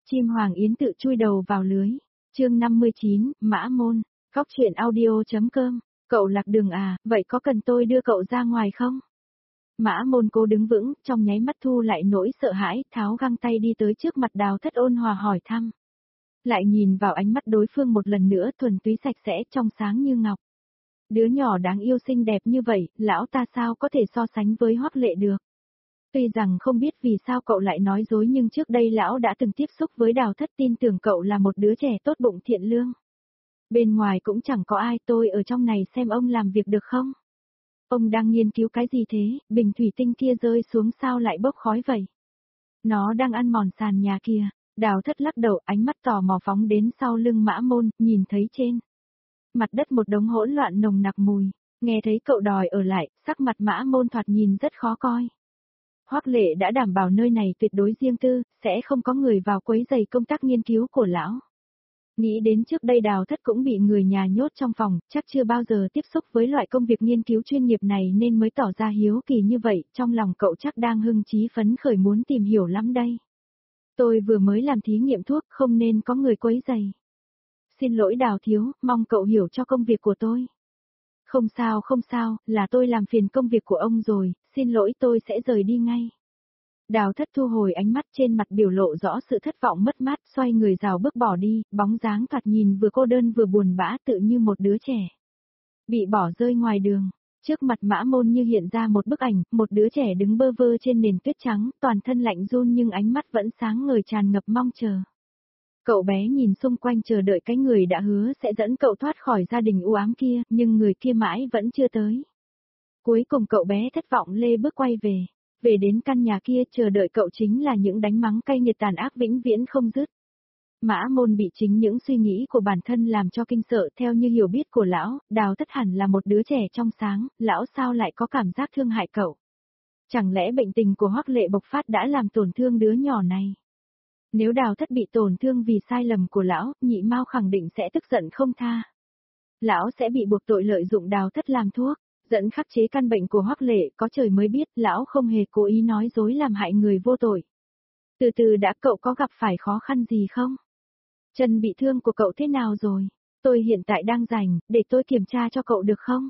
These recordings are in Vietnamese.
Chim hoàng yến tự chui đầu vào lưới. Chương 59, Mã Môn. Góc truyện audio.com. Cậu lạc đường à, vậy có cần tôi đưa cậu ra ngoài không? Mã Môn cố đứng vững, trong nháy mắt thu lại nỗi sợ hãi, tháo găng tay đi tới trước mặt Đào Thất ôn hòa hỏi thăm. Lại nhìn vào ánh mắt đối phương một lần nữa, thuần túy sạch sẽ, trong sáng như ngọc. Đứa nhỏ đáng yêu xinh đẹp như vậy, lão ta sao có thể so sánh với Hoắc Lệ được? Tuy rằng không biết vì sao cậu lại nói dối, nhưng trước đây lão đã từng tiếp xúc với Đào Thất, tin tưởng cậu là một đứa trẻ tốt bụng thiện lương. Bên ngoài cũng chẳng có ai, tôi ở trong này xem ông làm việc được không? Ông đang nghiên cứu cái gì thế, bình thủy tinh kia rơi xuống sao lại bốc khói vậy? Nó đang ăn mòn sàn nhà kia. Đào Thất lắc đầu, ánh mắt tò mò phóng đến sau lưng Mã Môn, nhìn thấy trên mặt đất một đống hỗn loạn nồng nặc mùi. Nghe thấy cậu đòi ở lại, sắc mặt Mã Môn thoạt nhìn rất khó coi. Hoắc Lệ đã đảm bảo nơi này tuyệt đối riêng tư, sẽ không có người vào quấy rầy công tác nghiên cứu của lão. Nghĩ đến trước đây Đào Thất cũng bị người nhà nhốt trong phòng, chắc chưa bao giờ tiếp xúc với loại công việc nghiên cứu chuyên nghiệp này nên mới tỏ ra hiếu kỳ như vậy, trong lòng cậu chắc đang hưng chí phấn khởi muốn tìm hiểu lắm đây. Tôi vừa mới làm thí nghiệm thuốc, không nên có người quấy rầy. Xin lỗi Đào thiếu, mong cậu hiểu cho công việc của tôi. Không sao, là tôi làm phiền công việc của ông rồi, xin lỗi, tôi sẽ rời đi ngay. Đào Thất thu hồi ánh mắt, trên mặt biểu lộ rõ sự thất vọng mất mát, xoay người rào bước bỏ đi, bóng dáng thoạt nhìn vừa cô đơn vừa buồn bã, tự như một đứa trẻ bị bỏ rơi ngoài đường. Trước mặt Mã Môn như hiện ra một bức ảnh, một đứa trẻ đứng bơ vơ trên nền tuyết trắng, toàn thân lạnh run nhưng ánh mắt vẫn sáng ngời tràn ngập mong chờ. Cậu bé nhìn xung quanh chờ đợi cái người đã hứa sẽ dẫn cậu thoát khỏi gia đình u ám kia, nhưng người kia mãi vẫn chưa tới. Cuối cùng cậu bé thất vọng lê bước quay về. Về đến căn nhà kia, chờ đợi cậu chính là những đánh mắng cay nghiệt tàn ác vĩnh viễn không dứt. Mã Môn bị chính những suy nghĩ của bản thân làm cho kinh sợ. Theo như hiểu biết của lão, Đào Thất hẳn là một đứa trẻ trong sáng, lão sao lại có cảm giác thương hại cậu? Chẳng lẽ bệnh tình của Hoắc Lệ bộc phát đã làm tổn thương đứa nhỏ này? Nếu Đào Thất bị tổn thương vì sai lầm của lão, Nhị Mao khẳng định sẽ tức giận không tha. Lão sẽ bị buộc tội lợi dụng Đào Thất làm thuốc, dẫn khắc chế căn bệnh của Hoắc Lệ, có trời mới biết, lão không hề cố ý nói dối làm hại người vô tội. Từ từ đã, cậu có gặp phải khó khăn gì không? Chân bị thương của cậu thế nào rồi? Tôi hiện tại đang rảnh, để tôi kiểm tra cho cậu được không?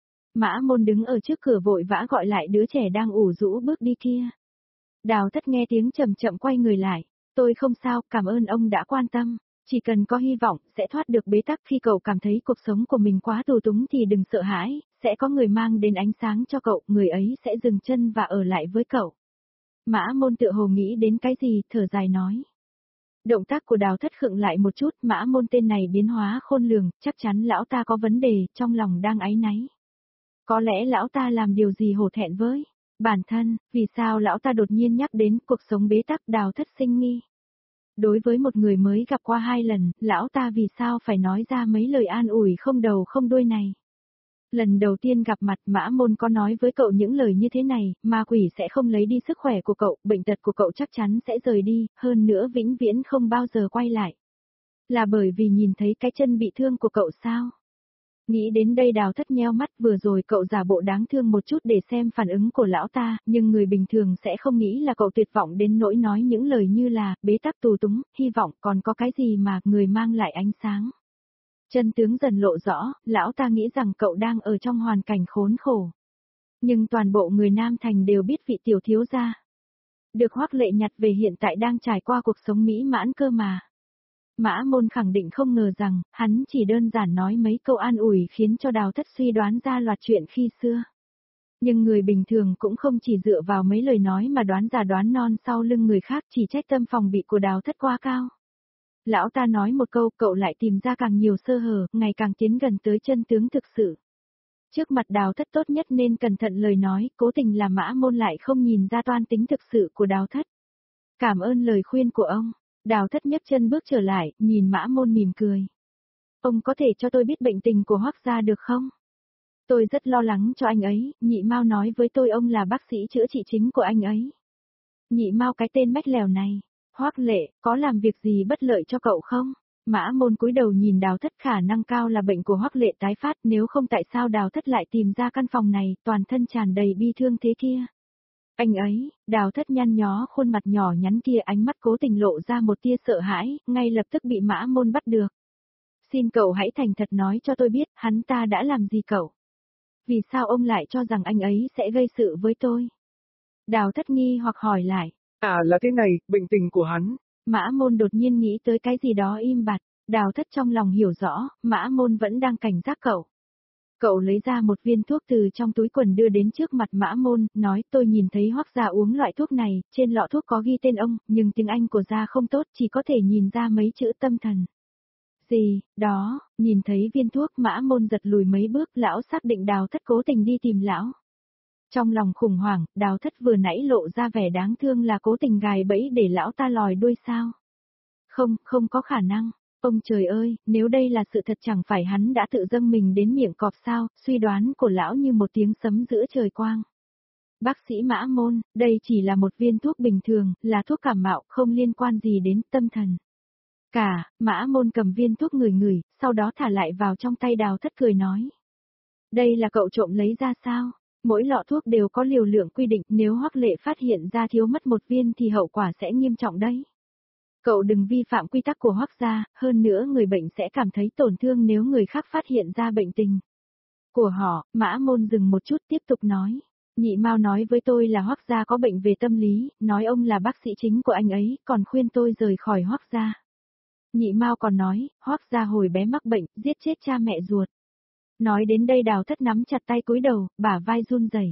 Mã Môn đứng ở trước cửa vội vã gọi lại đứa trẻ đang ủ rũ bước đi kia. Đào Thất nghe tiếng chậm chậm quay người lại. Tôi không sao, cảm ơn ông đã quan tâm. Chỉ cần có hy vọng, sẽ thoát được bế tắc. Khi cậu cảm thấy cuộc sống của mình quá tù túng thì đừng sợ hãi, sẽ có người mang đến ánh sáng cho cậu, người ấy sẽ dừng chân và ở lại với cậu. Mã Môn tựa hồ nghĩ đến cái gì, thở dài nói. Động tác của Đào Thất khựng lại một chút, Mã Môn tên này biến hóa khôn lường, chắc chắn lão ta có vấn đề, trong lòng đang áy náy. Có lẽ lão ta làm điều gì hổ thẹn với bản thân, vì sao lão ta đột nhiên nhắc đến cuộc sống bế tắc? Đào Thất sinh nghi. Đối với một người mới gặp qua 2 lần, lão ta vì sao phải nói ra mấy lời an ủi không đầu không đuôi này? Lần đầu tiên gặp mặt, Mã Môn có nói với cậu những lời như thế này, ma quỷ sẽ không lấy đi sức khỏe của cậu, bệnh tật của cậu chắc chắn sẽ rời đi, hơn nữa vĩnh viễn không bao giờ quay lại. Là bởi vì nhìn thấy cái chân bị thương của cậu sao? Nghĩ đến đây Đào Thất nheo mắt, vừa rồi cậu giả bộ đáng thương một chút để xem phản ứng của lão ta, nhưng người bình thường sẽ không nghĩ là cậu tuyệt vọng đến nỗi nói những lời như là, bế tắc tù túng, hy vọng, còn có cái gì mà, người mang lại ánh sáng. Chân tướng dần lộ rõ, lão ta nghĩ rằng cậu đang ở trong hoàn cảnh khốn khổ. Nhưng toàn bộ người Nam Thành đều biết vị tiểu thiếu gia được Hoắc Lệ nhặt về hiện tại đang trải qua cuộc sống mỹ mãn cơ mà. Mã Môn khẳng định không ngờ rằng, hắn chỉ đơn giản nói mấy câu an ủi khiến cho Đào Thất suy đoán ra loạt chuyện khi xưa. Nhưng người bình thường cũng không chỉ dựa vào mấy lời nói mà đoán già đoán non sau lưng người khác, chỉ trách tâm phòng bị của Đào Thất quá cao. Lão ta nói một câu, cậu lại tìm ra càng nhiều sơ hở, ngày càng tiến gần tới chân tướng thực sự. Trước mặt Đào Thất tốt nhất nên cẩn thận lời nói, cố tình là Mã Môn lại không nhìn ra toan tính thực sự của Đào Thất. Cảm ơn lời khuyên của ông. Đào Thất nhấc chân bước trở lại, nhìn Mã Môn mỉm cười. Ông có thể cho tôi biết bệnh tình của Hoắc gia được không? Tôi rất lo lắng cho anh ấy, Nhị Mao nói với tôi ông là bác sĩ chữa trị chính của anh ấy. Nhị Mao, cái tên mách lèo này. Hoắc Lệ, có làm việc gì bất lợi cho cậu không? Mã Môn cúi đầu nhìn Đào Thất, khả năng cao là bệnh của Hoắc Lệ tái phát, nếu không tại sao Đào Thất lại tìm ra căn phòng này, toàn thân tràn đầy bi thương thế kia. Anh ấy, Đào Thất nhăn nhó khuôn mặt nhỏ nhắn kia, ánh mắt cố tình lộ ra một tia sợ hãi, ngay lập tức bị Mã Môn bắt được. Xin cậu hãy thành thật nói cho tôi biết, hắn ta đã làm gì cậu? Vì sao ông lại cho rằng anh ấy sẽ gây sự với tôi? Đào Thất nghi hoặc hỏi lại. À là thế này, bệnh tình của hắn. Mã Môn đột nhiên nghĩ tới cái gì đó im bặt. Đào Thất trong lòng hiểu rõ, Mã Môn vẫn đang cảnh giác cậu. Cậu lấy ra một viên thuốc từ trong túi quần đưa đến trước mặt Mã Môn, nói tôi nhìn thấy Hoắc gia uống loại thuốc này, trên lọ thuốc có ghi tên ông, nhưng tiếng Anh của gia không tốt, chỉ có thể nhìn ra mấy chữ tâm thần. Gì, đó, nhìn thấy viên thuốc Mã Môn giật lùi mấy bước, lão xác định Đào Thất cố tình đi tìm lão. Trong lòng khủng hoảng, Đào Thất vừa nãy lộ ra vẻ đáng thương là cố tình gài bẫy để lão ta lòi đuôi sao. Không, không có khả năng. Ông trời ơi, nếu đây là sự thật chẳng phải hắn đã tự dâng mình đến miệng cọp sao, suy đoán của lão như một tiếng sấm giữa trời quang. Bác sĩ Mã Môn, đây chỉ là một viên thuốc bình thường, là thuốc cảm mạo, không liên quan gì đến tâm thần. Mã Môn cầm viên thuốc ngửi ngửi, sau đó thả lại vào trong tay Đào Thất cười nói. Đây là cậu trộm lấy ra sao? Mỗi lọ thuốc đều có liều lượng quy định, nếu Hoắc Lệ phát hiện ra thiếu mất một viên thì hậu quả sẽ nghiêm trọng đấy. Cậu đừng vi phạm quy tắc của Hoắc gia, hơn nữa người bệnh sẽ cảm thấy tổn thương nếu người khác phát hiện ra bệnh tình của họ. Mã Môn dừng một chút tiếp tục nói. Nhị Mao nói với tôi là Hoắc gia có bệnh về tâm lý, nói ông là bác sĩ chính của anh ấy, còn khuyên tôi rời khỏi Hoắc gia. Nhị Mao còn nói, Hoắc gia hồi bé mắc bệnh, giết chết cha mẹ ruột. Nói đến đây Đào Thất nắm chặt tay cúi đầu, bả vai run rẩy.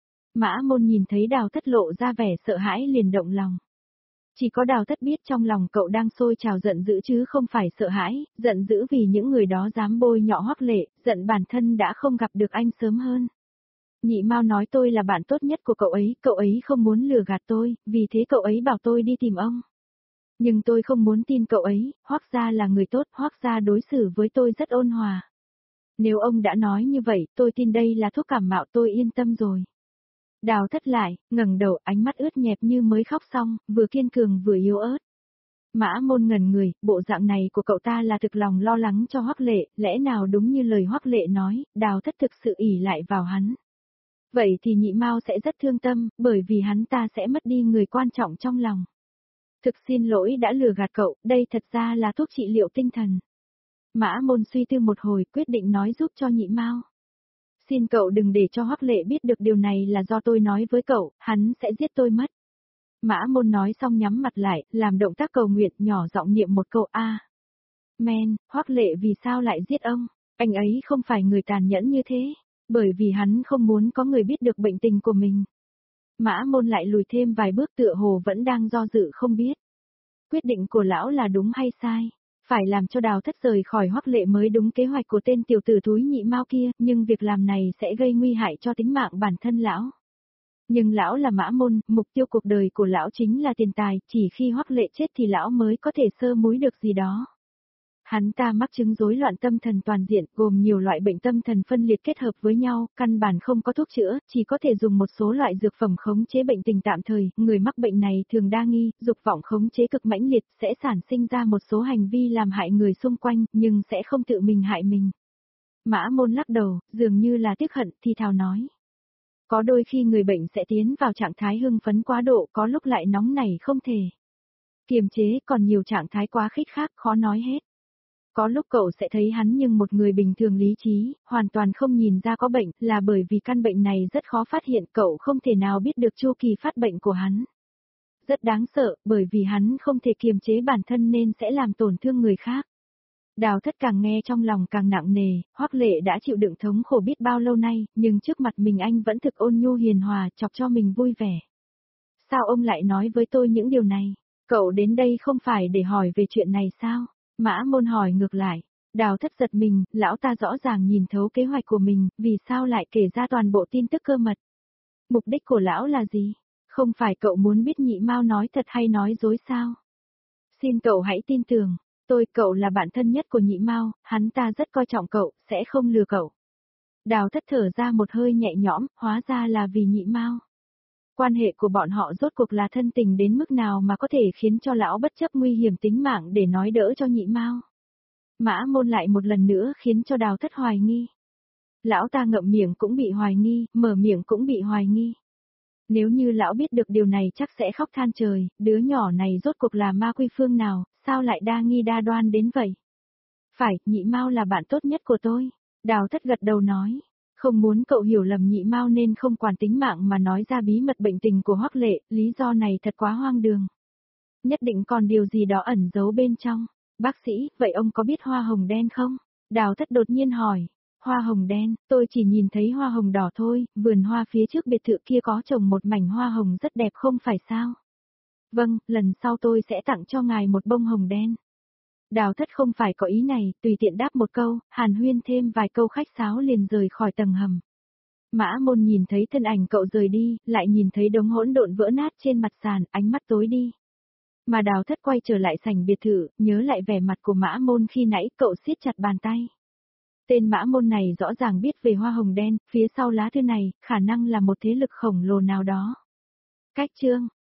Mã Môn nhìn thấy Đào Thất lộ ra vẻ sợ hãi liền động lòng. Chỉ có Đào Thất biết trong lòng cậu đang sôi trào giận dữ chứ không phải sợ hãi, giận dữ vì những người đó dám bôi nhọ Hoắc Lệ, giận bản thân đã không gặp được anh sớm hơn. Nhị Mao nói tôi là bạn tốt nhất của cậu ấy không muốn lừa gạt tôi, vì thế cậu ấy bảo tôi đi tìm ông. Nhưng tôi không muốn tin cậu ấy, Hoắc gia là người tốt, Hoắc gia đối xử với tôi rất ôn hòa. Nếu ông đã nói như vậy, tôi tin đây là thuốc cảm mạo, tôi yên tâm rồi. Đào Thất lại, ngẩng đầu, ánh mắt ướt nhẹp như mới khóc xong, vừa kiên cường vừa yếu ớt. Mã Môn ngẩn người, bộ dạng này của cậu ta là thực lòng lo lắng cho Hoắc Lệ, lẽ nào đúng như lời Hoắc Lệ nói, Đào Thất thực sự ỷ lại vào hắn. Vậy thì Nhị Mao sẽ rất thương tâm, bởi vì hắn ta sẽ mất đi người quan trọng trong lòng. Thực xin lỗi đã lừa gạt cậu, đây thật ra là thuốc trị liệu tinh thần. Mã Môn suy tư một hồi, quyết định nói giúp cho Nhị Mao. Xin cậu đừng để cho Hoắc Lệ biết được điều này là do tôi nói với cậu, hắn sẽ giết tôi mất. Mã Môn nói xong nhắm mặt lại, làm động tác cầu nguyện, nhỏ giọng niệm một câu A. Men, Hoắc Lệ vì sao lại giết ông? Anh ấy không phải người tàn nhẫn như thế, bởi vì hắn không muốn có người biết được bệnh tình của mình. Mã Môn lại lùi thêm vài bước tựa hồ vẫn đang do dự không biết. Quyết định của lão là đúng hay sai? Phải làm cho Đào Thất rời khỏi Hoắc Lệ mới đúng kế hoạch của tên tiểu tử thúi Nhị Mao kia, nhưng việc làm này sẽ gây nguy hại cho tính mạng bản thân lão. Nhưng lão là Mã Môn, mục tiêu cuộc đời của lão chính là tiền tài, chỉ khi Hoắc Lệ chết thì lão mới có thể sơ múi được gì đó. Hắn ta mắc chứng rối loạn tâm thần toàn diện, gồm nhiều loại bệnh tâm thần phân liệt kết hợp với nhau, căn bản không có thuốc chữa, chỉ có thể dùng một số loại dược phẩm khống chế bệnh tình tạm thời, người mắc bệnh này thường đa nghi, dục vọng khống chế cực mãnh liệt, sẽ sản sinh ra một số hành vi làm hại người xung quanh, nhưng sẽ không tự mình hại mình. Mã Môn lắc đầu, dường như là tiếc hận, thì thào nói. Có đôi khi người bệnh sẽ tiến vào trạng thái hưng phấn quá độ, có lúc lại nóng nảy không thể kiềm chế, còn nhiều trạng thái quá khích khác khó nói hết. Có lúc cậu sẽ thấy hắn như một người bình thường lý trí, hoàn toàn không nhìn ra có bệnh, là bởi vì căn bệnh này rất khó phát hiện, cậu không thể nào biết được chu kỳ phát bệnh của hắn. Rất đáng sợ, bởi vì hắn không thể kiềm chế bản thân nên sẽ làm tổn thương người khác. Đào Thất càng nghe trong lòng càng nặng nề, Hoắc Lệ đã chịu đựng thống khổ biết bao lâu nay, nhưng trước mặt mình anh vẫn thực ôn nhu hiền hòa, chọc cho mình vui vẻ. Sao ông lại nói với tôi những điều này? Cậu đến đây không phải để hỏi về chuyện này sao? Mã Môn hỏi ngược lại. Đào Thất giật mình, lão ta rõ ràng nhìn thấu kế hoạch của mình, vì sao lại kể ra toàn bộ tin tức cơ mật? Mục đích của lão là gì? Không phải cậu muốn biết Nhị Mao nói thật hay nói dối sao? Xin cậu hãy tin tưởng, cậu là bạn thân nhất của Nhị Mao, hắn ta rất coi trọng cậu, sẽ không lừa cậu. Đào Thất thở ra một hơi nhẹ nhõm, hóa ra là vì Nhị Mao. Quan hệ của bọn họ rốt cuộc là thân tình đến mức nào mà có thể khiến cho lão bất chấp nguy hiểm tính mạng để nói đỡ cho Nhị Mao. Mã Môn lại một lần nữa khiến cho Đào Thất hoài nghi. Lão ta ngậm miệng cũng bị hoài nghi, mở miệng cũng bị hoài nghi. Nếu như lão biết được điều này chắc sẽ khóc than trời, đứa nhỏ này rốt cuộc là ma quy phương nào, sao lại đa nghi đa đoan đến vậy? Phải, nhị Mao là bạn tốt nhất của tôi. Đào Thất gật đầu nói. Không muốn cậu hiểu lầm nhị Mao nên không quản tính mạng mà nói ra bí mật bệnh tình của Hoắc Lệ, lý do này thật quá hoang đường. Nhất định còn điều gì đó ẩn giấu bên trong. Bác sĩ, vậy ông có biết hoa hồng đen không? Đào Thất đột nhiên hỏi. Hoa hồng đen, tôi chỉ nhìn thấy hoa hồng đỏ thôi, vườn hoa phía trước biệt thự kia có trồng một mảnh hoa hồng rất đẹp không phải sao? Vâng, lần sau tôi sẽ tặng cho ngài một bông hồng đen. Đào Thất không phải có ý này, tùy tiện đáp một câu, hàn huyên thêm vài câu khách sáo liền rời khỏi tầng hầm. Mã Môn nhìn thấy thân ảnh cậu rời đi, lại nhìn thấy đống hỗn độn vỡ nát trên mặt sàn, ánh mắt tối đi. Mà Đào Thất quay trở lại sảnh biệt thự, nhớ lại vẻ mặt của Mã Môn khi nãy, cậu siết chặt bàn tay. Tên Mã Môn này rõ ràng biết về hoa hồng đen, phía sau lá thư này, khả năng là một thế lực khổng lồ nào đó. Cách chương